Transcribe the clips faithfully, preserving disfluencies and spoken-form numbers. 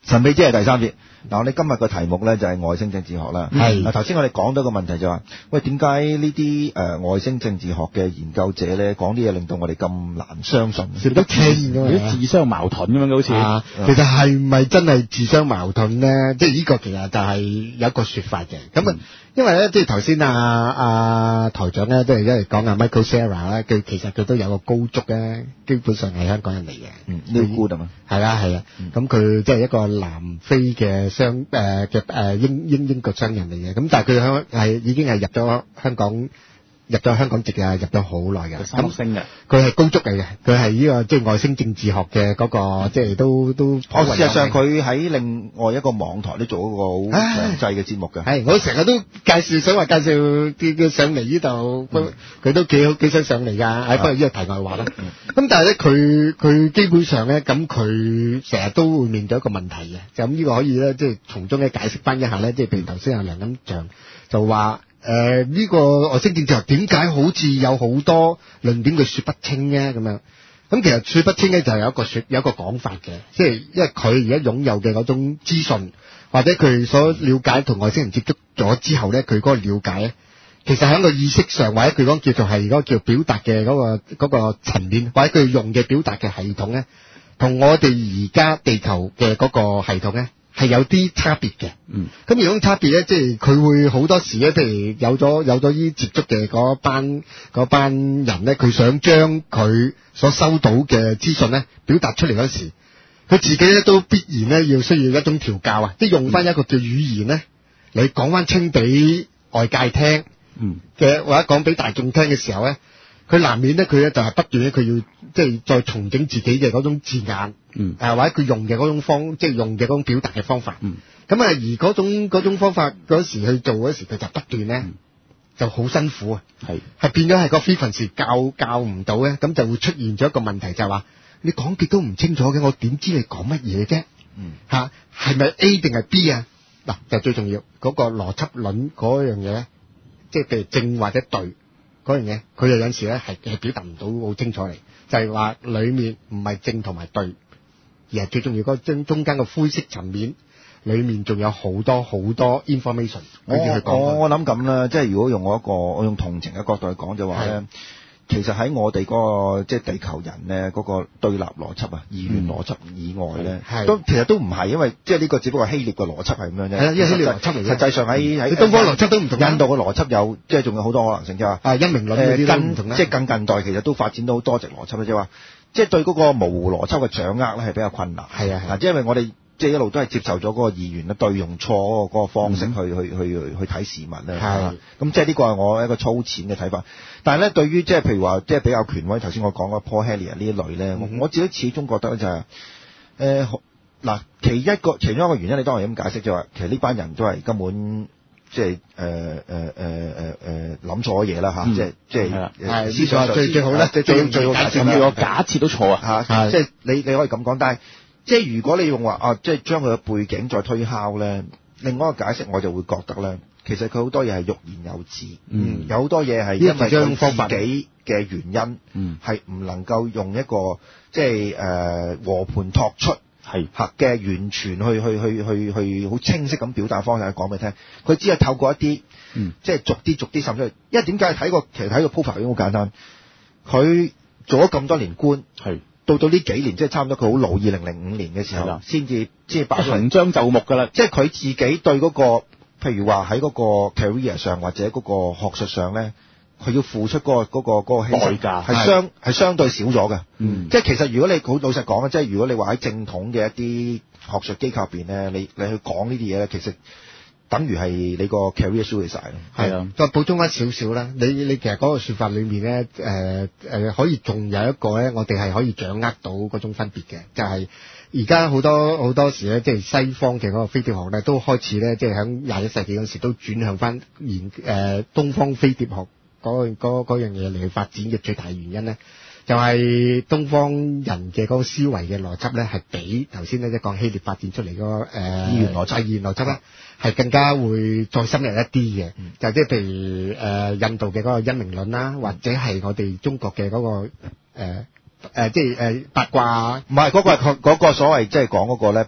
神秘之夜第三節。嗱，我哋今日個題目咧就係外星政治學啦。 係嗱，頭先我哋講到個問題就話，喂，點解呢啲誒外星政治學嘅研究者咧講啲嘢令到我哋咁難相信？ 成日都傾㗎嘛， 有啲自相矛盾咁樣嘅好似。 啊，其實係咪真係自相矛盾咧？即係呢個其實就係有一個說法嘅。咁啊、嗯，因為咧，即係頭先啊啊台長咧，即係因為講阿 Michael Sara 咧，佢其實佢都有個高足咧，基本上係香港人嚟嘅。 嗯 Neil Gould 啊嘛。 係啊係啊，咁佢即係一個南非嘅商誒嘅誒英英英國商人嚟嘅。咁但係佢香係已經係入咗香港。入咗香港籍啊，入咗好耐嘅。 三星嘅， 佢係高足嚟嘅，佢係呢個即係外星政治學嘅嗰個，即係都都。 哦，事實上佢喺另外一個網台都做一個好詳細嘅節目嘅。 係，我成日都介紹，想話介紹叫佢上嚟呢度，佢都幾好幾想上嚟㗎。誒，不過呢個題外話啦。咁但係咧，佢佢基本上咧，咁佢成日都會面對一個問題嘅，就咁呢個可以咧，即係從中咧解釋翻一下咧，即係譬如頭先阿梁錦祥就話。誒，呢、呃這個外星政治學點解好似有好多論點佢說不清呢？咁樣，咁其實說不清咧就係有一個說有一個講法嘅，即係因為佢而家擁有嘅嗰種資訊，或者佢所了解同外星人接觸咗之後咧，佢嗰個了解咧，其實喺個意識上或者佢講叫做係嗰個叫表達嘅嗰個嗰個層面，或者佢用嘅表達嘅系統咧，同我哋而家地球嘅嗰個系統咧。係有啲差別嘅，嗯，咁而種差別咧，即係佢會好多時咧，譬如有咗有咗依接觸嘅嗰班嗰班人咧，佢想將佢所收到嘅資訊咧表達出嚟嗰時，佢自己咧都必然咧要需要一種調教啊，即係用翻一個叫語言咧，你講翻清俾外界聽，嗯嘅或者講俾大眾聽嘅時候咧。佢難免咧，佢咧就係不斷咧，佢要即係再重整自己嘅嗰種字眼，嗯，誒或者佢用嘅嗰種方，即係用嘅嗰種表達嘅方法，嗯，咁啊而嗰種嗰種方法嗰時去做嗰時，佢就不斷咧、嗯、就好辛苦啊，係係變咗係個 frequency 教教唔到咧，咁就會出現咗一個問題就係話，你講極都唔清楚嘅，我點知你講乜嘢啫？嗯，嚇係咪 A 定係 B 啊？嗱就最重要嗰、嗰個邏輯論嗰樣嘢咧，即係譬如正或者對。嗰樣嘢，佢有陣時咧係係表達唔到好清楚嚟，就係話裡面唔係正同埋對，而係最重要嗰中中間個灰色層面，裡面仲有好多好多 information。 我我我諗咁啦，即係如果用我一個我用同情嘅角度去講就話咧，其實喺我哋嗰個即係地球人咧嗰個對立邏輯啊、二元邏輯以外咧，都其實都唔係，因為即係呢個只不過係希臘嘅邏輯係咁樣啫。係啊，因為希臘邏輯嚟嘅。實際上喺喺東方邏輯都唔同，印度嘅邏輯有即係仲有好多可能性，即係話啊因明論嗰啲都唔同啦。即係更近代其實都發展到好多隻邏輯啦，即係話即係對嗰個模糊邏輯嘅掌握咧係比較困難。係啊，嗱，因為我哋。即係一路都係接受咗嗰個二元嘅對用錯嗰個嗰個方式去、嗯、去去去去睇事物咧，係咁即係呢個係我一個粗淺嘅睇法。但係咧，對於即係譬如話，即係比較權威，頭先我講嗰 Paul Hellyer 呢一類咧、嗯，我自己始終覺得咧就係誒嗱，其一個其中一個原因，你當然咁解釋就話，其實呢班人都係根本即係誒誒誒誒誒諗錯咗嘢啦嚇，即係即係思想最最好咧，即係最最好解釋啦。 假設都錯啊嚇，即係你你可以咁講，但係。即係如果你用話啊，即係將佢嘅背景再推敲咧，另外一個解釋我就會覺得咧，其實佢好多嘢係欲言又止，嗯，有好多嘢係因為佢自己嘅原因，嗯，係唔能夠用一個即係誒、呃、和盤托出係嚇嘅完全去去去去去好清晰咁表達方式去講俾你聽，佢只係透過一啲，嗯，即係逐啲逐啲滲出去。因為點解睇個其實睇個 profile 已經好簡單，佢做咗咁多年官係。到到呢幾年，即係差唔多佢好老，二零零五年嘅時候，先至先至擺出嚟，行將就木㗎啦。即係佢自己對嗰、嗰個，譬如話喺嗰個 career 上或者嗰個學術上咧，佢要付出嗰、嗰個嗰、嗰個嗰個代價係相係相對少咗嘅。嗯，即係其實如果你好老實講啊，即係如果你話喺正統嘅一啲學術機構入邊咧，你你去講呢啲嘢咧，其實。等於係你個 career suicide 咯，係啊，再補充翻少少啦。你你其實嗰個説法裏面咧，誒、呃、誒、呃、可以仲有一個咧，我哋係可以掌握到嗰種分別嘅，就係而家好多好多時咧，即係西方嘅嗰個飛碟學咧，都開始咧，即係喺廿一世紀嗰時都轉向翻研誒東方飛碟學嗰嗰嗰樣嘢嚟去發展嘅最大原因咧。就係東方人嘅嗰個思維嘅邏輯咧，係比頭先咧即係講希臘發展出嚟嗰個誒二元邏輯、二元邏輯咧，係更加會再深入一啲嘅。嗯、就即係譬如誒、呃、印度嘅嗰個因明論啦，或者係我哋中國嘅嗰、嗰個誒誒、呃呃、即係誒、呃、八卦， 唔係嗰個係嗰、嗰個所謂即係講嗰個咧八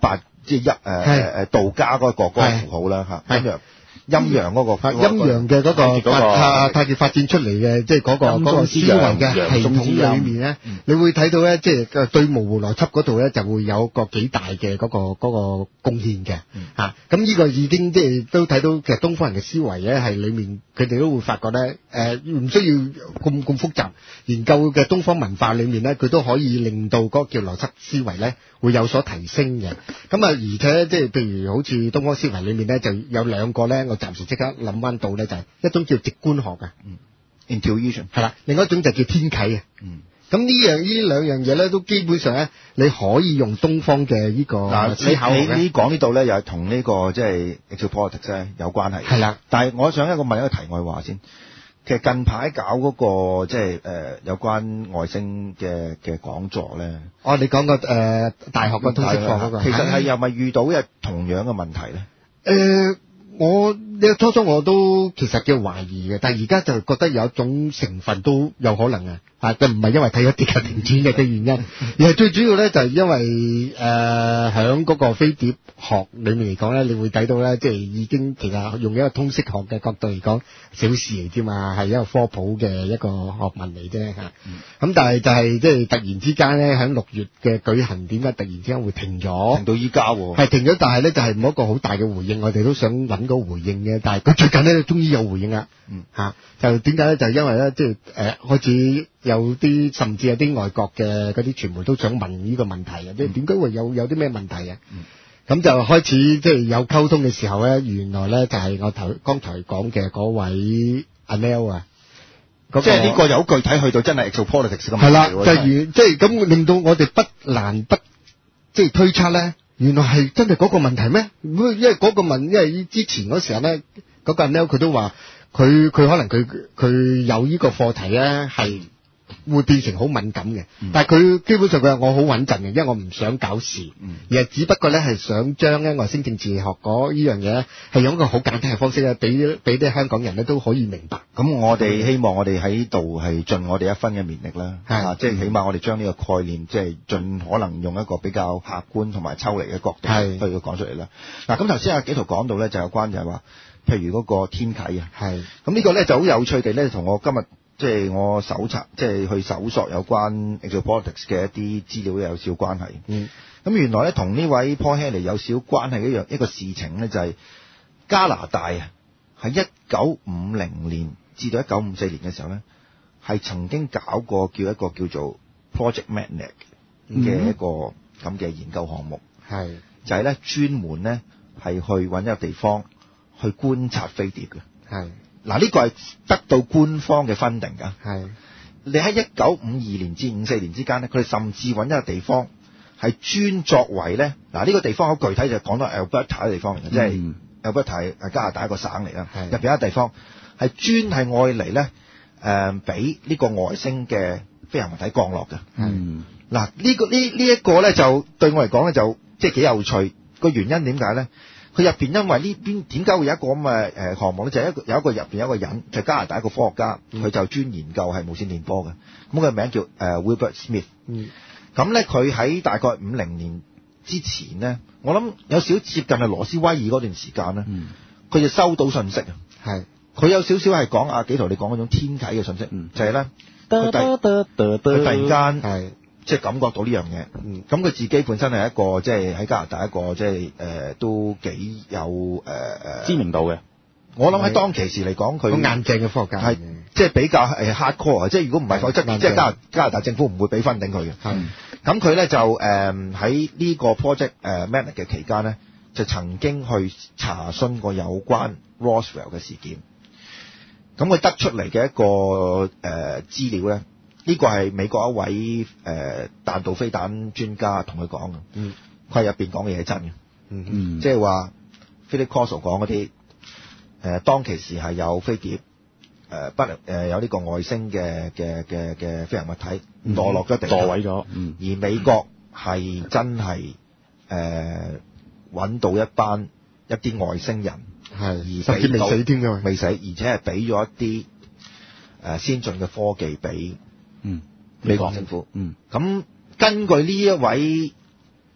即係一誒誒道家嗰個嗰個符號啦嚇，陰陽陰陽嗰個陰陽嘅嗰個發太極發展出嚟嘅，即係嗰個嗰個思維嘅系統裏面咧，你會睇到咧，即係對模糊邏輯嗰度咧就會有個幾大嘅嗰個嗰個貢獻嘅嚇。咁呢個已經即係都睇到，其實東方人嘅思維咧係裡面佢哋都會發覺咧，誒唔需要咁咁複雜研究嘅東方文化裏面咧，佢都可以令到嗰個叫邏輯思維咧會有所提升嘅。咁啊，而且即係譬如好似東方思維裏面咧，就有兩個咧，我暫時即刻諗翻到咧，就係一種叫直觀學嘅， 嗯 ，intuition 係啦，另一種就叫天啟嘅， 嗯。 咁呢樣呢兩樣嘢咧，都基本上咧，你可以用東方嘅呢個思考你你講呢度咧，又係同呢個即係 exopolitics 咧有關係。 係啦， 但係我想一個問一個題外話先。其實近排搞嗰、那個即係誒有關外星嘅嘅講座咧， 哦，你講個誒大學個通識課嗰個， 其實係又咪遇到一同樣嘅問題咧？ 誒、呃。我呢初初我都其實叫懷疑嘅，但係而家就覺得有一種成分都有可能嘅，啊，就唔係因為睇咗跌價停轉嘅嘅原因，而係最主要咧就係因為誒響嗰個飛碟學裏面嚟講咧，你會睇到咧，即係已經其實用一個通識學嘅角度嚟講，小事嚟啫嘛，係一個科普嘅一個學問嚟啫嚇。咁、嗯、但係就係即係突然之間咧，喺六月嘅舉行，點解突然之間會停咗？停到依家喎， 係停咗，但係咧就係冇一個好大嘅回應，我哋都想揾個回應嘅，但係佢最近咧終於有回應啦。嗯，嚇、啊、就點解咧？就係因為咧，即係誒開始有啲甚至有啲外國嘅嗰啲傳媒都想問呢個問題嘅，即係點解會有有啲咩問題啊？嗯，咁就開始即係有溝通嘅時候咧，原來咧就係我頭剛才講嘅嗰位阿 Neil 啊。 即係呢個有具體去到真係 exopolitics 咁。 係啦，就係即係咁令到我哋不難不即係推測咧，原來係真係嗰個問題咩？因為嗰個問，因為之前嗰時候咧，嗰、嗰個 Neil 佢都話佢佢可能佢佢有呢個課題咧係會變成好敏感嘅、嗯，但係佢基本上佢話我好穩陣嘅，因為我唔想搞事，嗯、而係只不過咧係想將咧外星政治學嗰呢樣嘢咧係用一個好簡單嘅方式咧，俾俾啲香港人咧都可以明白。 咁我哋希望我哋喺度係盡我哋一分嘅綿力啦，啊，即係起碼我哋將呢個概念即係盡可能用一個比較客觀同埋抽離嘅角度去講出嚟啦。嗱，咁頭先阿紀陶講到咧就有關就係話，譬如嗰個天啟啊，係咁呢個咧就好有趣地咧，同我今日。即係我搜查，即係去搜索有關 exopolitics 嘅一啲資料有少關係。嗯，咁原來咧同呢位 Paul Henley 有少關係一樣一個事情咧，就係加拿大啊，喺一九五零年至到一九五四年嘅時候咧，係曾經搞過叫一個叫做 Project Magnet 嘅一個咁嘅研究項目。係、嗯、就係咧專門咧係去揾一個地方去觀察飛碟嘅。係。嗱，呢個係得到官方嘅分定㗎。係你喺一九五二年至五四年之間咧，佢哋甚至揾一個地方係專作為咧。嗱，呢個地方好具體就講到 Alberta 嘅地方嚟嘅，即係 Alberta 係加拿大一個省嚟啦。入邊有一個地方係專係愛嚟咧，誒俾呢個外星嘅飛行物體降落嘅。嗯，嗱、呢個，呢個呢呢一個咧就對我嚟講咧就即係幾有趣。個原因點解咧？佢入邊因為呢邊點解會有一個咁嘅誒項目咧？就係、是、一個有一個入邊有一個人，就係、加拿大一個科學家，佢就專研究係無線電波嘅。咁佢名叫誒、呃、Wilbert Smith。嗯。咁咧，佢喺大概五零年之前咧，我諗有少接近係羅斯威爾嗰段時間咧，佢、嗯、就收到信息啊。係。佢有少少係講阿紀陶你講嗰種天啟嘅信息，嗯、就係、是、咧，佢突佢突然間係。即係感覺到呢樣嘢，咁、嗯、佢自己本身係一個即係喺加拿大一個即係誒、呃、都幾有誒誒、呃、 知名度嘅。 我諗喺當其時嚟講，佢好硬淨嘅科學家係即係比較誒 hardcore，即係如果唔係否則，即係加加拿大政府唔會俾分頂佢嘅。係咁佢咧就誒喺呢個 project 誒 Magnet 嘅期間咧，就曾經去查詢過有關 Roswell 嘅事件。咁佢得出嚟嘅一個誒、呃、資料咧。呢、這個係美國一位誒、呃、彈道飛彈專家同佢講嘅，嗯，佢係入邊講嘅嘢係真嘅，嗯嗯，即係話 Philip Corso 講嗰啲誒當其時係有飛碟誒、呃、不誒、呃、有呢個外星嘅嘅嘅嘅飛行物體墮落咗地球，墮毀咗，嗯，而美國係真係誒揾到一班一啲外星人，係而甚至未死添㗎，未死，而且係俾咗一啲誒、呃、先進嘅科技俾。嗯，美國政府，嗯，咁根據呢一位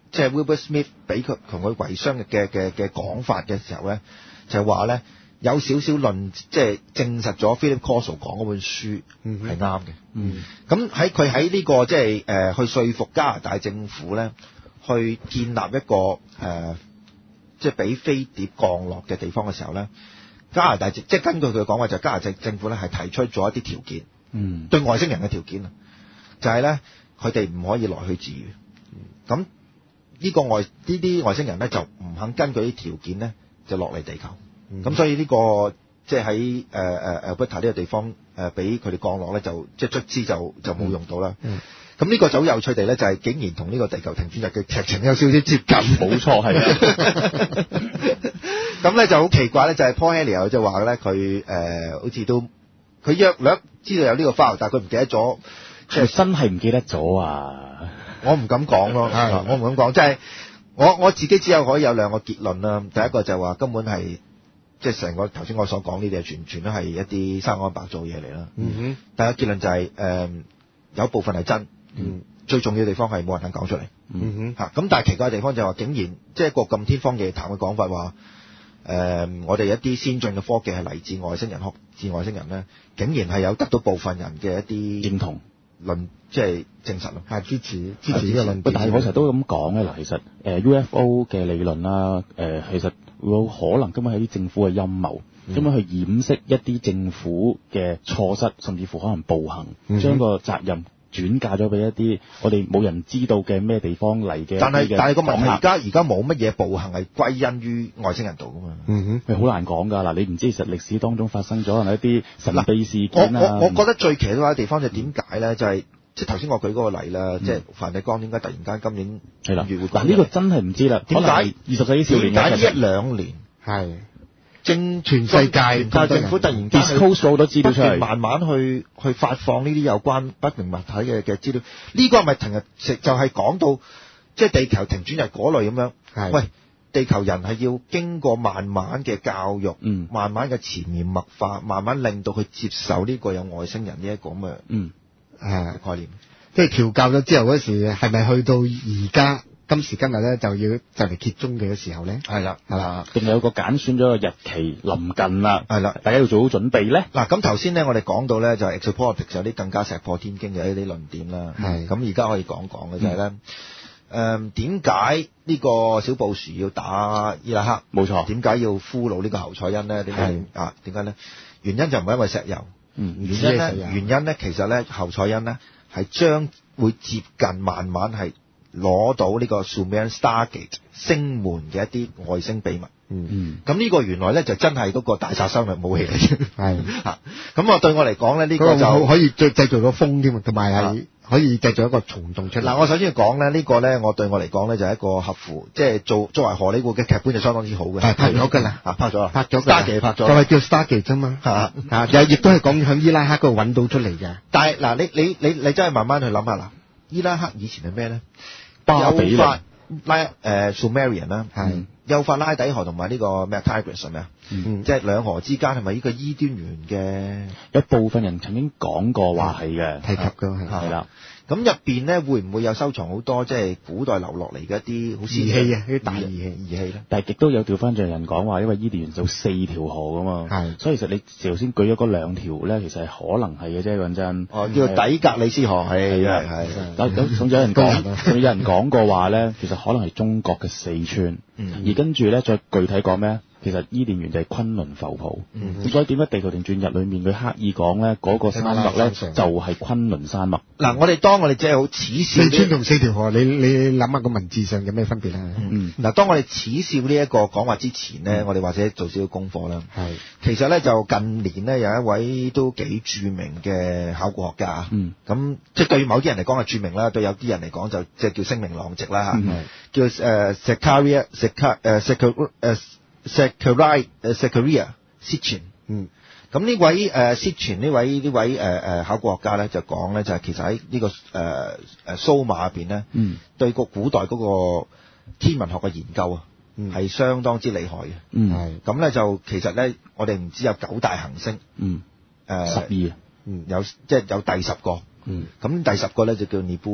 即係 Wilbur Smith 俾佢同佢遺孀嘅嘅嘅講法嘅時候咧，就係話咧有少少論，即係證實咗 Philip Corso 講嗰本書係啱嘅。 嗯， 咁喺佢喺呢個即係誒去說服加拿大政府咧，去建立一個誒、呃、即係俾飛碟降落嘅地方嘅時候咧，加拿大即係根據佢講話，就加拿大政府咧係提出咗一啲條件， 嗯， 對外星人嘅條件啊，就係咧佢哋唔可以來去自如。咁呢個外呢啲外星人咧就唔肯根據啲條件咧就落嚟地球，咁、嗯、所以呢、這個即係喺誒誒 Alberta 呢個地方誒俾佢哋降落咧，就即係卒之就就冇用到啦。咁呢、嗯、個就好有趣地咧，就係、是、竟然同呢個地球停轉日嘅劇情有少少接近， 冇錯係啊。 咁咧就好奇怪咧，就係、是、Paul Hellyer 就話咧佢誒好似都佢約略知道有呢個 file，但係佢唔記得咗， 即係真係唔記得咗啊！ 我唔敢講咯，我唔敢講，即係我我自己只有可以有兩個結論啦。第一個就係話根本係即係成個頭先我所講呢啲係全全都係一啲生安白做嘢嚟啦。嗯哼，第一個結論就係、是、誒、呃、有部分係真，嗯，最重要嘅地方係冇人肯講出嚟。嗯哼，嚇咁但係奇怪嘅地方就係話竟然即係一個咁天方夜譚嘅講法話，誒、呃、我哋一啲先進嘅科技係嚟自外星人，學自外星人咧，竟然係有得到部分人嘅一啲認同。論即係證實咯，係支持支持呢個論點。 但係我成日都咁講咧，嗱，其實誒 U F O 嘅理論啦，誒其實會有可能根本係啲政府嘅陰謀，咁樣去掩飾一啲政府嘅錯失，甚至乎可能暴行，嗯、將個責任轉嫁咗俾一啲我哋冇人知道嘅咩地方嚟嘅。 但係但係個問題，而家而家冇乜嘢暴行係歸因於外星人度噶嘛？嗯哼，好難講㗎。嗱，你唔知其實歷史當中發生咗可能一啲神秘事件啊。 我我我覺得最奇怪嘅地方就點解咧？就係、是、即係頭先我舉嗰個例啦，嗯、即係梵蒂岡點解突然間今年係啦？ 月會嗱，呢個真係唔知啦。點解二十世紀少年點解呢一兩年係？正全世界全政府突然間 disclose 好多資料出嚟， 慢慢去去發放呢啲有關不明物體嘅嘅資料。呢、這個係咪停日就係講到即係地球停轉日嗰類咁樣？係喂，地球人係要經過慢慢嘅教育，嗯，慢慢嘅潛移默化，慢慢令到佢接受呢個有外星人呢一個咁嘅嗯誒概念。 即係調教咗之後嗰時，係咪去到而家？今時今日咧就要就嚟揭盅嘅時候咧， 係啦，係啦， 仲有個揀選咗個日期臨近啦， 係啦， 大家要做好準備咧。嗱， 咁頭先咧我哋講到咧就係 exopolitics 有啲更加石破天驚嘅一啲論點啦，係，咁而家可以講講嘅就係咧，誒點解呢個小布殊要打伊拉克？冇錯，點解要俘虜呢個侯賽因咧？點解啊？點解咧？原因就唔係因為石油，嗯，原因咧原因咧其實咧侯賽因咧係將會接近慢慢係攞到呢個 Sumerian Stargate 星門嘅一啲外星秘密，嗯嗯，咁呢個原來咧就真係嗰個大殺傷力武器嚟嘅，係嚇。咁啊對我嚟講咧，呢、呢個就可以製製造到風添，同埋係可以製造一個蟲洞出嚟。 嗱，我首先要講咧，呢個咧我對我嚟講咧就係一個合乎，即係做作為荷里活嘅劇本就相當之好嘅， 係拍咗㗎啦， 嚇拍咗啦， 拍咗 Stargate 拍咗， 就係叫 Stargate 啫嘛，嚇嚇，又亦都係講響伊拉克嗰度揾到出嚟嘅。 但係嗱，你你你你真係慢慢去諗下啦，伊拉克以前係咩咧？ 巴比倫拉誒、呃、Sumerian 啦，係幼發拉底河同埋呢個咩 Tigris 係咪啊？嗯，即係兩河之間係咪呢個伊甸園嘅？ 有部分人曾經講過話係嘅， 提及嘅係啦。咁入邊咧會唔會有收藏好多即係古代留落嚟嘅一啲好儀器啊？啲大儀器儀器咧？ 但係亦都有調翻轉人講話，因為伊甸園就四條河噶嘛，係，所以其實你頭先舉咗嗰兩條咧，其實係可能係嘅啫，講真。 哦，叫做底格里斯河，係係係。 有有仲有人講，仲有人講過話咧，其實可能係中國嘅四川，嗯、而跟住咧再具體講咩？其實伊甸園就係崑崙浮泡，咁、嗯、所以點解地球停轉日裏面佢刻意講咧嗰個山脈咧就係崑崙山脈？ 嗱，我哋當我哋即係好恥笑四川同四條河，你你諗下個文字上有咩分別咧？ 嗯，嗱，當我哋恥笑呢一個講話之前咧，嗯、我哋或者做少少功課啦。係，其實咧就近年咧有一位都幾著名嘅考古學家，嗯，咁即係對某啲人嚟講係著名啦，對有啲人嚟講就即係叫聲名狼藉啦嚇，嗯、叫誒 Zecharia Zecha 誒 Zecha 誒。Zecharia 誒 Zecharia Sitchin，嗯，咁呢位誒 Sitchin 呢位呢位誒誒考古學家咧就講咧就係其實喺呢、這個誒誒蘇馬入邊咧，嗯，對個古代嗰個天文學嘅研究啊，係、嗯、相當之厲害嘅，嗯，係，咁咧就其實咧我哋唔知有九大行星，嗯，誒十二，嗯，有即係、就是、有第十個，嗯，咁第十個咧就叫 Nibiru。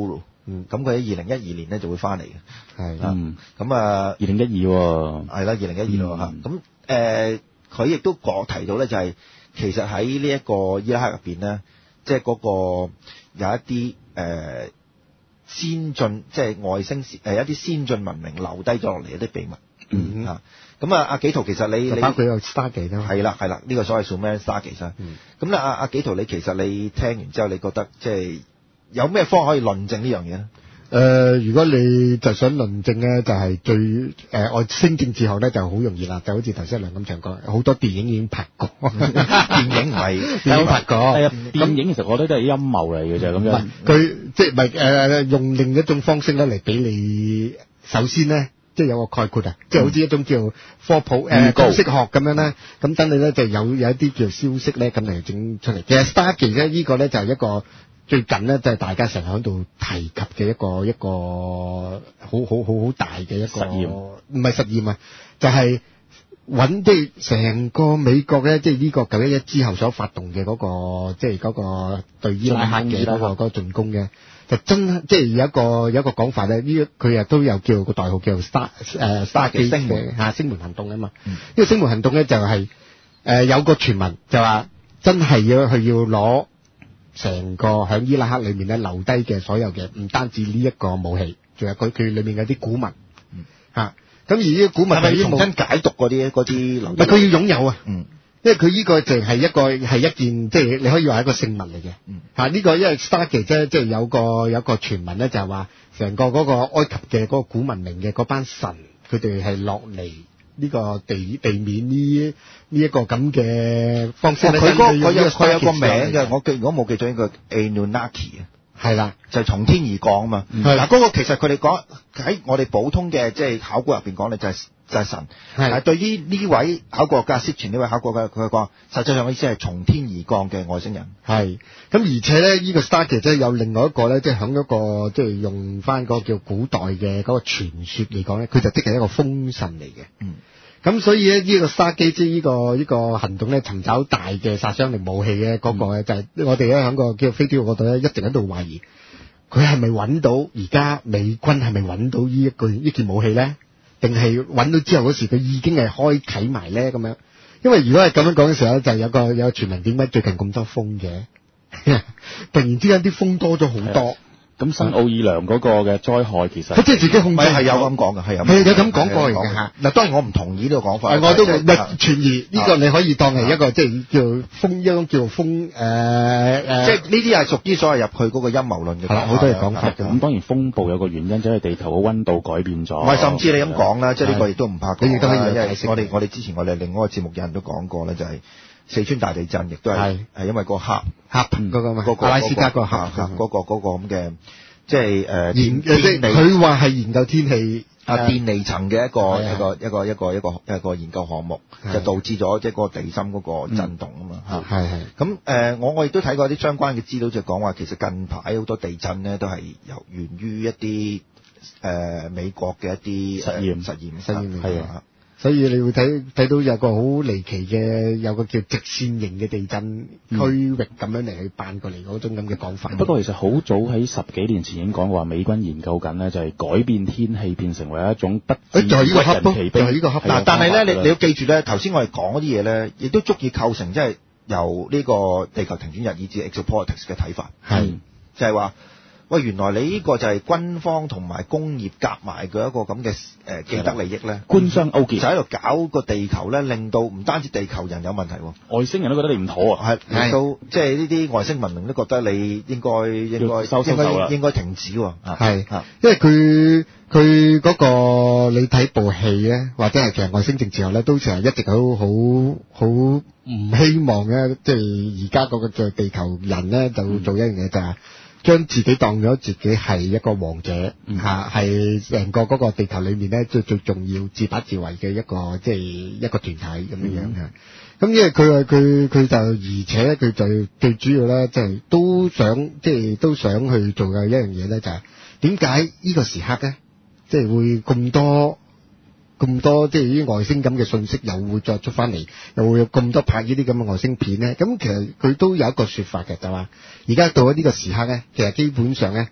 嗯， 咁佢喺二零一二年咧就會翻嚟嘅。 係， 嗯， 咁啊， 二零一二喎， 係啦，二零一二咯嚇。 嗯咁誒，佢亦都講提到咧，就係其實喺呢一個伊拉克入邊咧，即係嗰個有一啲誒、呃、先進，即係外星誒、呃、一啲先進文明留低咗落嚟一啲秘密。 嗯啊，咁啊，阿紀陶其實你你包括有 Stargate 啦， 係啦係啦，呢、這個所謂 Sumer Stargate 啊。 嗯， 咁咧，阿阿紀陶你其實你聽完之後，你覺得即係有咩方法可以論證呢樣嘢咧？ 誒、呃，如果你就想論證咧，就係、是、最誒外星政治學咧就好容易啦，就好似頭先梁錦祥講，好多電影已經拍過， 電影唔係電影拍過， 係啊，電影其實我覺得都係陰謀嚟嘅啫，咁樣。 佢即係咪誒用另一種方式咧嚟俾你，首先咧。即係有個概括啊，即係好似一種叫科普誒通識學咁樣咧，咁等你咧就有有一啲叫消息咧咁嚟整出嚟。其實 Stargate 咧呢個咧就係一個最近咧就係大家成日喺度提及嘅一個一個好好好好大嘅一個實驗， 唔係實驗啊，就係揾即係成個美國咧，即係呢個九一一之後所發動嘅嗰個即係嗰個對伊拉克嘅嗰個嗰個進攻嘅。就真即係有一個有一個講法咧，呢佢又都有叫個代號叫做 Star 誒 Stargate 星門嚇星門行動啊嘛。 嗯、 呢個星門行動咧就係、是、誒、呃、有個傳聞就話真係要佢要攞成個喺伊拉克裏面咧留低嘅所有嘅，唔單止呢一個武器，仲有佢佢裏面有啲古文嚇。咁、 嗯啊、而呢個古文係咪重新解讀嗰啲嗰啲流？ 唔係佢要擁有啊。 嗯。 因為佢呢個就係一個係一件即係你可以話係一個聖物嚟嘅， 嗯， 嚇呢個因為 Stargate 啫，即係有個有個傳聞咧，就係話成個嗰個埃及嘅嗰個古文明嘅嗰班神，佢哋係落嚟呢個地地面呢呢一個咁嘅方式。 佢嗰佢有佢有個名嘅， 嘅， 我記如果冇記錯應該 Anunnaki 啊。 係啦， 就係從天而降啊嘛。嗱，嗰個其實佢哋講喺我哋普通嘅即係考古入邊講咧，就係就係神。係。但係對於呢位考古學家，Sitchin呢位考古學家，佢講實際上嘅意思係從天而降嘅外星人。 係。咁而且咧，呢個 Stargate 即係有另外一個咧，即係響一個即係用翻嗰個叫古代嘅嗰個傳說嚟講咧，佢就即係一個風神嚟嘅。 嗯。 咁所以咧，呢個沙基即係呢個呢個行動咧，尋找大嘅殺傷力武器嘅嗰個咧，就係我哋咧喺個叫飛碟嗰度咧，一直喺度懷疑佢係咪揾到而家美軍係咪揾到呢一個呢件武器咧？定係揾到之後嗰時佢已經係開啓埋咧咁樣？因為如果係咁樣講嘅時候咧，就有個有個傳聞，點解最近咁多風嘅？突然之間啲風多咗好多。 咁新奧爾良嗰個嘅災害其實佢即係自己控制， 係有咁講嘅，係有係有咁講過嚟嘅嚇。 嗱，當然我唔同意呢個講法。 我都唔係存疑，呢個你可以當係一個即係叫風一種叫風誒誒， 即係呢啲係屬於所謂入去嗰個陰謀論嘅。 係啦，好多嘢講法嘅。 咁當然風暴有個原因，就係地球嘅溫度改變咗。 唔係，甚至你咁講啦，即係呢個亦都唔怕講。 你亦都可以因為我哋我哋之前我哋另外一個節目有人都講過咧，就係四川大地震，亦都係係因為個黑黑嗰個嘛， 嗰個阿拉斯加個黑嗰個嗰個咁嘅。即係誒研即係佢話係研究天氣啊電離層嘅一個一個一個一個一個一個研究項目，就導致咗即係個地心嗰個震動啊嘛嚇。係係。咁誒，我我亦都睇過啲相關嘅資料，就講話其實近排好多地震咧，都係由源於一啲誒美國嘅一啲實驗實驗實驗係啊。 所以你會睇睇到有個好離奇嘅，有個叫直線型嘅地震區域咁樣嚟去扮過嚟嗰種咁嘅講法。 不過其實好早喺十幾年前已經講話，美軍研究緊呢，就係改變天氣變成為一種不自就係呢個黑人奇兵。 就係呢個黑。 嗱，但係咧，你你要記住咧，頭先我哋講嗰啲嘢咧，亦都足以構成即係由呢個地球停轉日以至 exopolitics 嘅睇法。 係就係話。喂，原來你呢個就係軍方同埋工業夾埋嘅一個咁嘅誒既得利益咧， 官商勾結， 就喺度搞個地球咧，令到唔單止地球人有問題， 外星人都覺得你唔妥啊， 係令到即係呢啲外星文明都覺得你應該應該收收手啦， 應該停止喎， 係，因為佢佢嗰個你睇部戲咧，或者係其實外星政治學咧，都成日一直都好好唔希望咧，即係而家嗰個嘅地球人咧，就做一樣嘢就係。將自己當咗自己係一個王者嚇，係成、嗯、個嗰個地球裏面咧最最重要、自把自為嘅一個即係、就是、一個團體咁樣樣嘅。咁、嗯、因為佢佢佢就而且佢就最主要咧，即、就、係、是、都想即係、就是、都想去做嘅一樣嘢咧，就係點解呢個時刻咧，即、就、係、是、會咁多。咁多即係啲外星咁嘅信息又會再出翻嚟，又會有咁多拍呢啲咁嘅外星片咧。咁其實佢都有一個說法嘅，就話而家到咗呢個時刻咧，其實基本上咧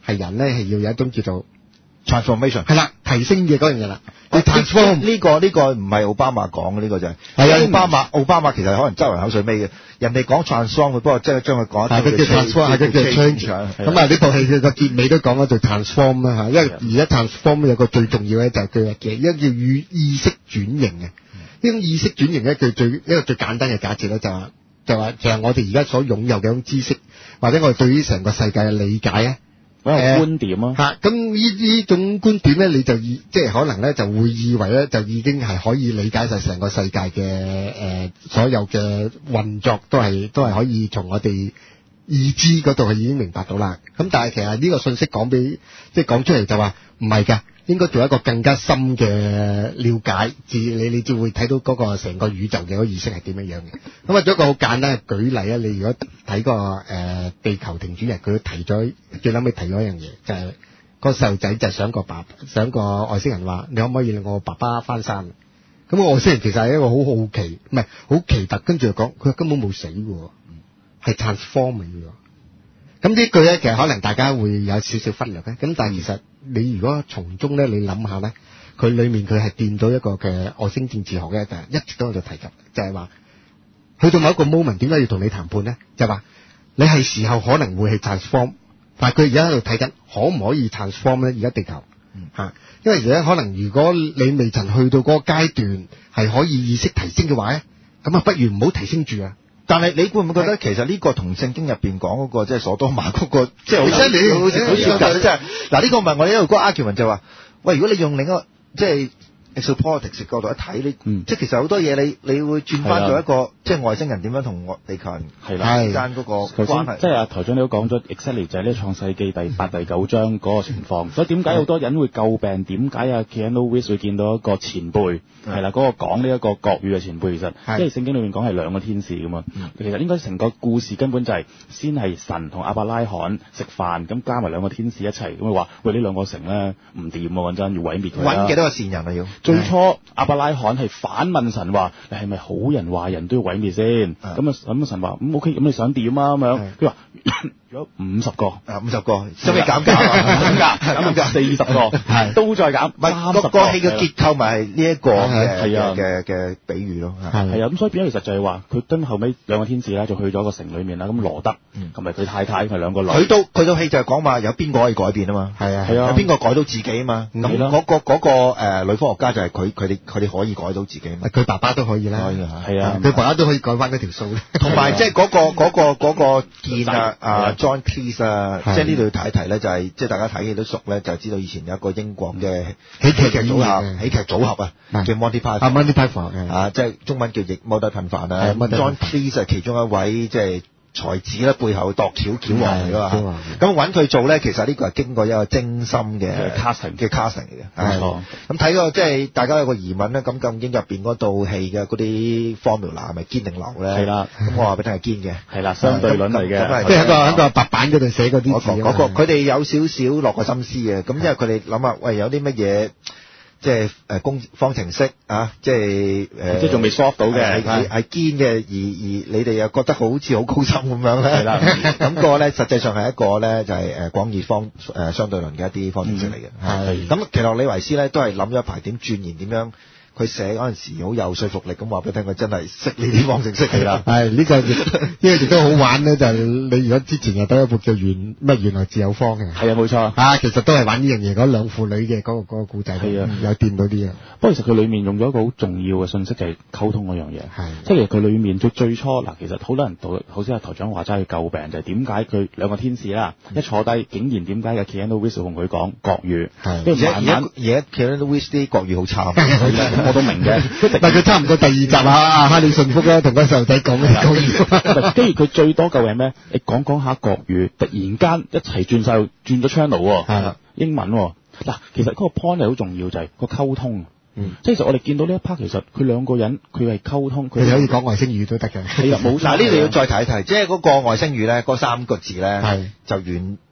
係人咧係要有一種叫做 transformation 係啦，提升嘅嗰樣嘢啦。你 transform 呢個呢個唔係奧巴馬講嘅，呢個就係係啊奧巴馬奧巴馬其實可能周圍口水尾嘅，人哋講 transform 佢，不過即係將佢講係佢叫 transform，係佢叫 change。咁啊呢部戲佢個結尾都講咗做 transform 啦嚇，因為而家 transform 有個最重要咧就係佢嘅一個叫意意識轉型嘅。呢種意識轉型咧，佢最一個最簡單嘅假設咧就係就話就係我哋而家所擁有嘅一種知識，或者我哋對於成個世界嘅理解咧。 嗰個觀點啊， 嚇咁呢呢種觀點咧，你就以即係可能咧就會以為咧就已經係可以理解晒成個世界嘅誒、呃、所有嘅運作都係都係可以從我哋意知嗰度係已經明白到啦。咁但係其實呢個信息講俾即係講出嚟就話唔係㗎，應該做一個更加深嘅了解，至你你至會睇到嗰個成個宇宙嘅嗰個意識係點樣樣嘅。咁啊，做一個好簡單嘅舉例啊，你如果睇個誒地球停轉日，佢都提咗最撚尾提咗一樣嘢，就係、是、個細路仔就係想個爸想個外星人話，你可唔可以令我爸爸翻山？咁個外星人其實係一個好好奇，唔係好奇特，跟住就講佢根本冇死喎，係 transform 嘅。咁呢句咧，其實可能大家會有少少忽略嘅。咁但係其實你如果從中咧，你諗下咧，佢裡面佢係掂到一個嘅外星政治學嘅，就係一直都喺度提及，就係話去到某一個 moment，點解要同你談判咧？就係話你係時候可能會係 transform， 但係佢而家喺度睇緊可唔可以 transform 咧？而家地球嚇、嗯，因為而家可能如果你未曾去到嗰個階段係可以意識提升嘅話咧，咁啊不如唔好提升住啊！ 但係你會唔會覺得其實呢個同聖經入邊講嗰個即係所多瑪嗰個即係好犀利， 好似好似即係嗱呢個唔係我哋一路嗰個 argument 就話，喂，如果你用另一個即係 exopolitics 角度一睇，你、嗯、即係其實好多嘢你你會轉翻咗一個即係外星人點樣同我地球人係啦之間嗰個關係。 即係阿台長你都講咗 exactly 就係呢個創世記第八、第九章嗰個情況。所以點解好多人會詬病？點解阿 Keanu Reeves 會見到一個前輩係啦？嗰、那個講呢一個國語嘅前輩，其實因為聖經裏面講係兩個天使㗎嘛。其實應該成個故事根本就係先係神同亞伯拉罕食飯，咁加埋兩個天使一齊咁佢話：喂，呢兩個城咧唔掂喎，講真要毀滅佢啦。 揾幾多個善人啊要？ 最初亞伯拉罕係反問神話：你係咪好人壞人都要毀滅先？咁啊咁神話咁 OK，咁你想點啊？咁樣佢話。如果五十個， 啊五十個，使唔使減價啊？ 減價，減價四十個，係都再減，三十個。 個戲嘅結構咪係呢一個嘅嘅嘅比喻咯。 係啊，咁所以變咗其實就係話，佢跟後尾兩個天使咧就去咗個城裏面啦。咁羅德同埋佢太太佢兩個女， 佢都佢套戲就係講話有邊個可以改變啊嘛。係啊，係啊，有邊個改到自己啊嘛。咁嗰個嗰個誒女科學家就係佢佢哋佢哋可以改到自己嘛。 佢爸爸都可以啦。 係啊， 佢爸爸都可以改翻嗰條數。 同埋即係嗰個嗰個嗰個劍啊啊 John Cleese 啊，即係呢度要提一提咧，就係即係大家睇戲都熟咧，就知道以前有一個英國嘅喜劇組合，喜劇組合啊，叫 Monty Python。啊 Monty Python 啊， 即係中文叫逆魔得噴飯啊。John Cleese 係其中一位即係才子咧，背後度橋橋王嚟㗎嘛。咁揾佢做咧，其實呢個係經過一個精心嘅 casting 嘅 casting 嚟嘅。冇錯。咁睇個即係大家有個疑問咧，咁究竟入邊嗰套戲嘅嗰啲 formula 係咪堅定流咧？ 係啦。 咁我話俾你聽係堅嘅。 係啦，相對論嚟嘅。 即係喺個喺個白板嗰度寫嗰啲字。 嗰個佢哋有少少落個心思嘅，咁因為佢哋諗下，喂有啲乜嘢？即係誒公方程式啊，即係誒， 即係仲未 solve 到嘅， 係係係堅嘅，而而你哋又覺得好似好高深咁樣咧，係啦，咁個咧實際上係一個咧就係誒廣義方誒相對論嘅一啲方程式嚟嘅，係。咁奇洛李維斯咧都係諗咗一排點鑽研點樣。佢寫嗰陣時好有說服力，咁話俾你聽，佢真係識呢啲方程式係啦。 係呢個，呢個亦都好玩咧，就係你如果之前又睇一部叫原乜原來自有方嘅， 係啊冇錯啊，其實都係玩呢樣嘢，嗰兩父女嘅嗰個嗰個故仔，係啊，有掂到啲啊。 不過其實佢裡面用咗一個好重要嘅信息，就係溝通嗰樣嘢。係，即係佢裡面最最初嗱，其實好多人到，好似阿台長話齋佢詬病，就係點解佢兩個天使啦，一坐低竟然點解嘅 Keanu Reeves 同佢講國語，係，而家而家 Keanu Reeves 啲國語好差。我都明嘅， 但係佢差唔多第二集啊，哈利順福咧同嗰細路仔講嘅國語， 跟住佢最多夠係咩？你講講下國語，突然間一齊轉晒轉咗 channel 喎，係英文喎。嗱，其實嗰個 point 係好重要，就係個溝通。嗯，即係其實我哋見到呢一 part，其實佢兩個人佢係溝通，佢哋可以講外星語都得嘅。 係啊，冇。嗱呢度要再睇一睇，即係嗰個外星語咧，嗰三個字咧，係就原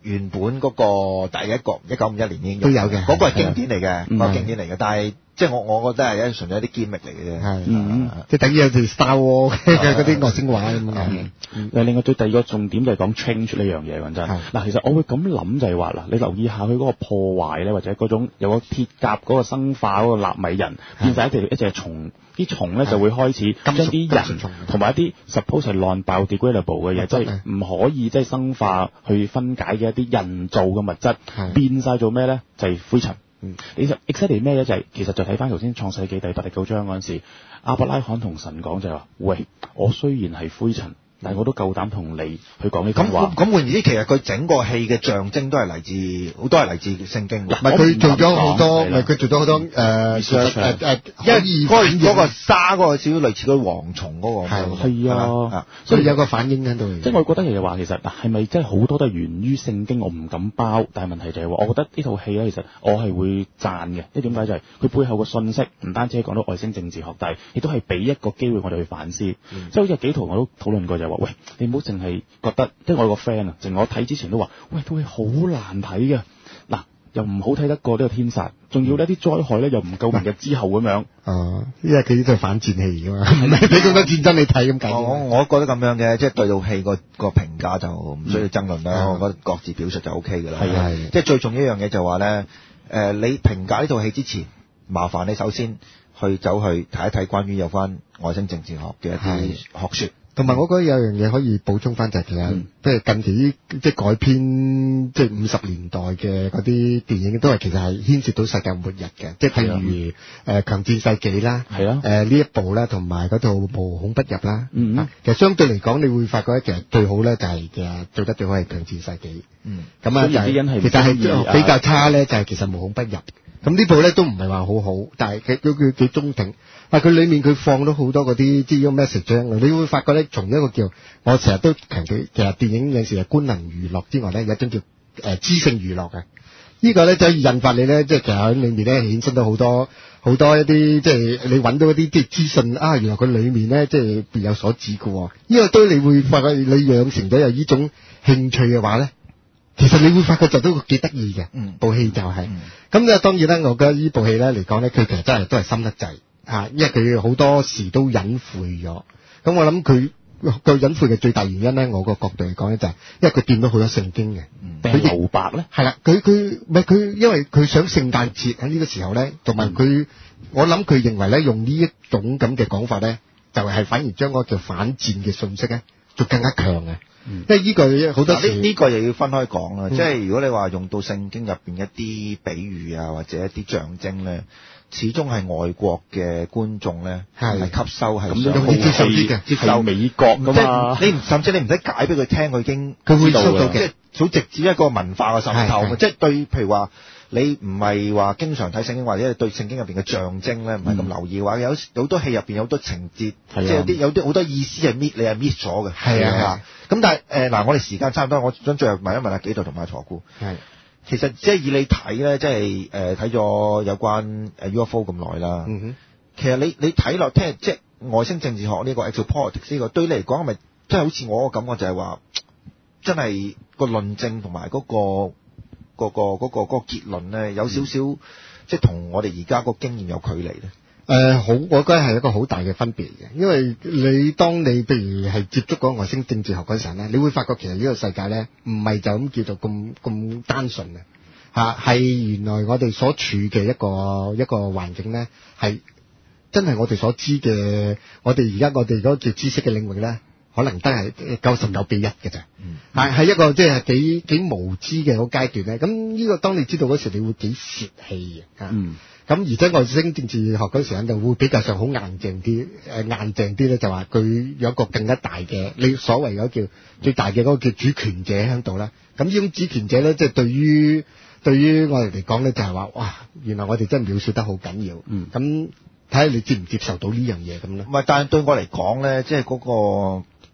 原本嗰個第一個一九五一年已經都有嘅， 嗰個係經典嚟嘅， 嗯嗰個經典嚟嘅，但係即係我我覺得係一純粹一啲堅力嚟嘅啫， 係， 嗯即係等於有條 Star Wars 嘅嗰啲外星話咁樣。 誒，另外最第二個重點就係講 change 呢樣嘢講真。嗱，其實我會咁諗就係話啦，你留意下佢嗰個破壞咧，或者嗰種有個鐵甲嗰個生化嗰個納米人變晒一條一隻蟲，啲蟲咧就會開始將啲人同埋一啲 suppose 係 non-biodegradable 嘅嘢，即係唔可以即係生化去分解嘅一啲人造嘅物質，變晒做咩咧？就係灰塵。嗯、你就 exactly 咩咧？就係、是、其實就睇翻頭先創世紀第八第九章嗰陣時，亞伯拉罕同神講就係話：喂，我雖然係灰塵，但係我都夠膽同你去講呢句話。 咁咁換言之，其實佢整個戲嘅象徵都係嚟自好多係嚟自聖經。唔係佢做咗好多，唔係佢做咗好多誒誒誒， 因為嗰嗰個沙嗰個少少類似嗰個蝗蟲嗰個。 係係啊， 所以有個反應喺度。 即係我覺得其實話其實嗱，係咪真係好多都係源於聖經？我唔敢包，但係問題就係話，我覺得呢套戲咧，其實我係會讚嘅。即係點解就係佢背後個信息唔單止係講到外星政治學，但係亦都係俾一個機會我哋去反思。即係好似幾圖我都討論過就係話，喂，你唔好淨係覺得，即係我有個 friend 啊，淨我睇之前都話，喂，套戲好難睇嘅。嗱，又唔好睇得過呢個天煞，仲要呢啲災害咧又唔夠明日之後咁樣。 哦，因為佢呢套反戰戲㗎嘛，唔係俾咁多戰爭你睇咁解。 我我覺得咁樣嘅，即係對套戲個個評價就唔需要爭論啦。 嗯、 我覺得各自表述就 O K 㗎啦。 係啊， 即係最重要一樣嘢就話咧，誒、呃，你評價呢套戲之前，麻煩你首先去走去睇一睇關於有關外星政治學嘅一啲學説。 同埋我覺得有樣嘢可以補充翻就係其實，即係近期即係改編即係五十年代嘅嗰啲電影都係其實係牽涉到世界末日嘅，即係譬如誒強戰世紀啦， 係啊， 誒呢一部啦，同埋嗰套無孔不入啦， 嗯嗯， 其實相對嚟講，你會發覺咧，其實最好咧就係其實做得最好係強戰世紀，嗯，咁啊就係其實係比較差咧，就係其實無孔不入。咁呢部咧都唔係話好好，但係佢佢佢幾中挺。但係佢裡面佢放咗好多嗰啲即係 message，你會發覺咧，從一個叫我成日都強調，其實電影有時係官能娛樂之外咧，有一種叫誒、呃、知性娛樂嘅。這個、呢個咧就可以引發你咧，即係其實喺裡面咧衍生到好多好多一啲即係你揾到一啲即係資訊啊，原來佢裡面咧即係別有所指嘅喎。呢個堆你會發覺你養成咗有呢種興趣嘅話咧。其實你會發覺就都幾得意嘅，嗯、部戲就係、是，咁咧、嗯、當然咧，我覺得呢部戲咧嚟講咧，佢其實真係都係深得滯嚇，因為佢好多時都隱晦咗。咁我諗佢個隱晦嘅最大原因咧，我個角度嚟講咧就係、是，因為佢掂到好多聖經嘅，佢留白咧，係啦，佢佢唔係佢，因為佢想聖誕節喺呢個時候咧，同埋佢，我諗佢認為咧，用呢一種咁嘅講法咧，就係、是、反而將嗰個叫反戰嘅信息咧，就更加強嘅。嗯、因為呢個好多時呢呢個又要分開講啦，嗯、即係如果你話用到聖經入邊一啲比喻啊，或者一啲象徵咧，始終係外國嘅觀眾咧係吸收係咁樣接受啲嘅，接受美國噶嘛，即係你甚至你唔使解俾佢聽，佢已經佢會收到嘅，即係好直接一個文化嘅滲透，即係對譬如話。你唔係話經常睇聖經，或者係對聖經入邊嘅象徵咧，唔係咁留意嘅話，有好多戲入邊有好多情節，嗯、即係有啲有啲好多意思係 miss 你係 miss 咗嘅。係啊，咁但係誒嗱，我哋時間差唔多，我想最後問一問阿紀陶同埋阿鋤姑。係，其實即係以你睇咧，即係誒睇咗有關誒 U F O 咁耐啦。嗯哼，其實你你睇落聽即係外星政治學呢、呢個 exopolitics 呢個對你嚟講係咪真係好似我個感覺就係話，真係個論證同埋嗰個。嗰、那個嗰、那個嗰、那個結論咧，有少少、嗯、即係同我哋而家個經驗有距離咧。誒、呃，好，我覺得係一個好大嘅分別嘅，因為你當你譬如係接觸嗰個外星政治學嗰陣咧，你會發覺其實呢個世界咧唔係就咁叫做咁咁單純嘅嚇，係原來我哋所處嘅一個一個環境咧，係真係我哋所知嘅，我哋而家我哋嗰個叫知識嘅領域咧。可能都係九十九比一嘅咋，係係、嗯、一個即係幾幾無知嘅個階段咧。咁呢個當你知道嗰時，你會幾泄氣嘅。嗯，咁而且外星政治學嗰時咧，就會比較上好硬淨啲，誒、呃、硬淨啲咧，就話佢有一個更加大嘅，你所謂嗰叫最大嘅嗰個叫主權者喺度啦。咁呢種主權者咧，即、就、係、是、對於對於我哋嚟講咧，就係、是、話哇，原來我哋真係藐視得好緊要。嗯，咁睇下你接唔接受到呢樣嘢咁咧？唔係，但係對我嚟講咧，即係嗰個。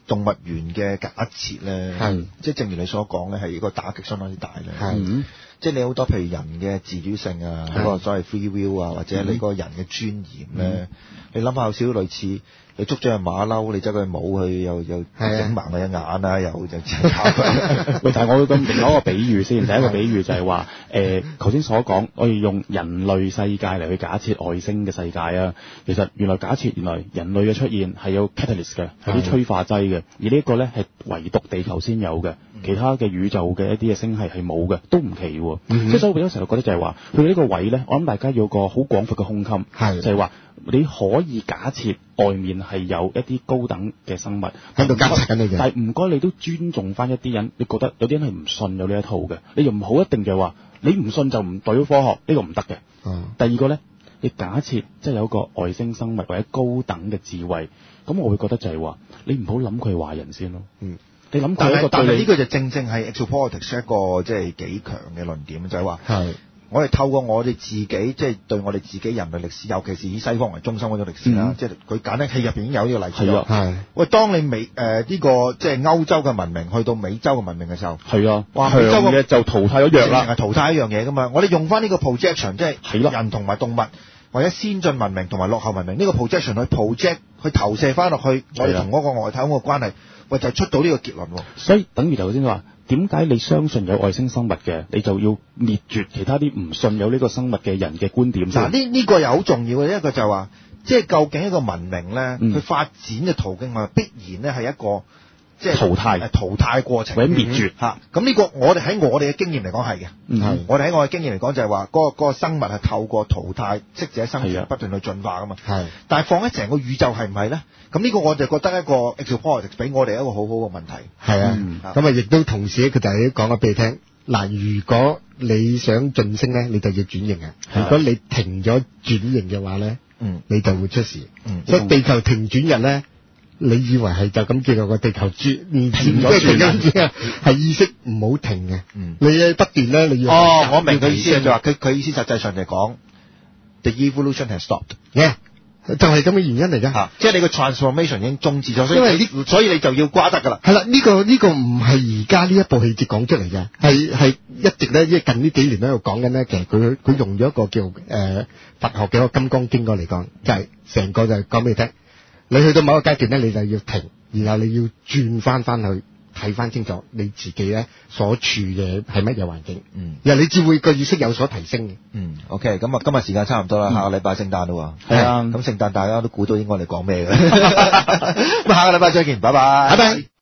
動物園嘅假設咧， 係即係正如你所講咧，係一個打擊相當之大咧。 係嗯即係你好多譬如人嘅自主性啊，嗰個所謂 free will 啊，或者你個人嘅尊嚴咧，你諗下有少少類似。你捉咗隻馬騮，你走佢冇佢，又又整盲佢隻眼啊，又就搞佢。 喂，但係我要咁另外一個比喻先，第一個比喻就係話，誒頭先所講，我哋用人類世界嚟去假設外星嘅世界啊。其實原來假設原來人類嘅出現係有 catalyst 嘅，係啲催化劑嘅，而呢一個咧係唯獨地球先有嘅，其他嘅宇宙嘅一啲嘅星系係冇嘅，都唔奇喎。即係所以我有時候覺得就係話，去到呢個位咧，我諗大家要個好廣闊嘅胸襟， 係就係話。你可以假設外面係有一啲高等嘅生物喺度監察緊你嘅， 但係唔該你都尊重翻一啲人，你覺得有啲人係唔信有呢一套嘅，你又唔好一定就係話你唔信就唔代表科學，呢、這個唔得嘅。 嗯、 第二個咧，你假設即係有一個外星生物或者高等嘅智慧，咁我會覺得就係話你唔好諗佢係壞人先咯。 嗯， 你諗但係但係呢個個就正正係 exopolitics 一個即係幾強嘅論點，就係話係。 我哋透過我哋自己，即係對我哋自己人類歷史，尤其是以西方為中心嗰種歷史啦， 嗯、 即係佢簡單戲入邊已經有呢個例子咯。 係。 喂，當你美誒呢、呃這個即係歐洲嘅文明去到美洲嘅文明嘅時候， 係啊， 哇，美洲嘅就淘汰咗弱啦， 係淘汰一樣嘢噶嘛。我哋用翻呢個 projection， 即係係人同埋動物或者先進文明同埋落後文明呢、這個 projection 去 project 去投射翻落去，我哋同嗰個外太空嘅關係，喂就係出到呢個結論喎。 所以等於頭先話。點解你相信有外星生物嘅，你就要滅絕其他啲唔信有呢個生物嘅人嘅觀點？ 嗱，呢呢個又好重要嘅，一個就係話，即係究竟一個文明咧，佢、嗯、發展嘅途徑係必然咧係一個即係淘汰、 呃、淘汰過程， 或者滅絕嚇。咁呢、嗯、個我哋喺我哋嘅經驗嚟講係嘅， 嗯、 我哋喺我嘅經驗嚟講就係話，嗰、嗰個嗰個生物係透過淘汰適者生存不斷去進化噶嘛。係，但係放喺成個宇宙係唔係咧？咁呢個我就覺得一個 exopolitics 俾我哋一個好好嘅問題。 係啊，咁啊亦都同時咧，佢就係講咗俾你聽。嗱，如果你想晉升咧，你就要轉型啊。如果你停咗轉型嘅話咧，嗯，你就會出事。嗯，所以地球停轉日咧，你以為係就咁叫做個地球轉唔停咗轉啊？係意識唔好停嘅。嗯，你不斷咧，你要哦，我明佢意思就話佢佢意思實際上就係講 the evolution has stopped。 Yeah。就係咁嘅原因嚟㗎、 啊，即係你個 transformation 已經終止咗，因為呢，所以你就要瓜得㗎啦。 係啦，呢、呢個呢、呢個唔係而家呢一部戲節講出嚟嘅，係係一直咧，即係近呢幾年喺度講緊咧。其實佢佢用咗一個叫誒、呃、佛學嘅一個金剛經過嚟講，就係、是、成個就係講俾你聽。你去到某個階段咧，你就要停，然後你要轉翻翻去。睇翻清楚你自己咧所處嘅係乜嘢環境，嗯，然後你只會個意識有所提升嘅， 嗯 ，OK，咁啊今日時間差唔多啦、嗯，下個禮拜聖誕啦喎， 係啊， 咁聖誕大家都估到應該你講咩嘅，咁下個禮拜再見，拜拜， 拜拜。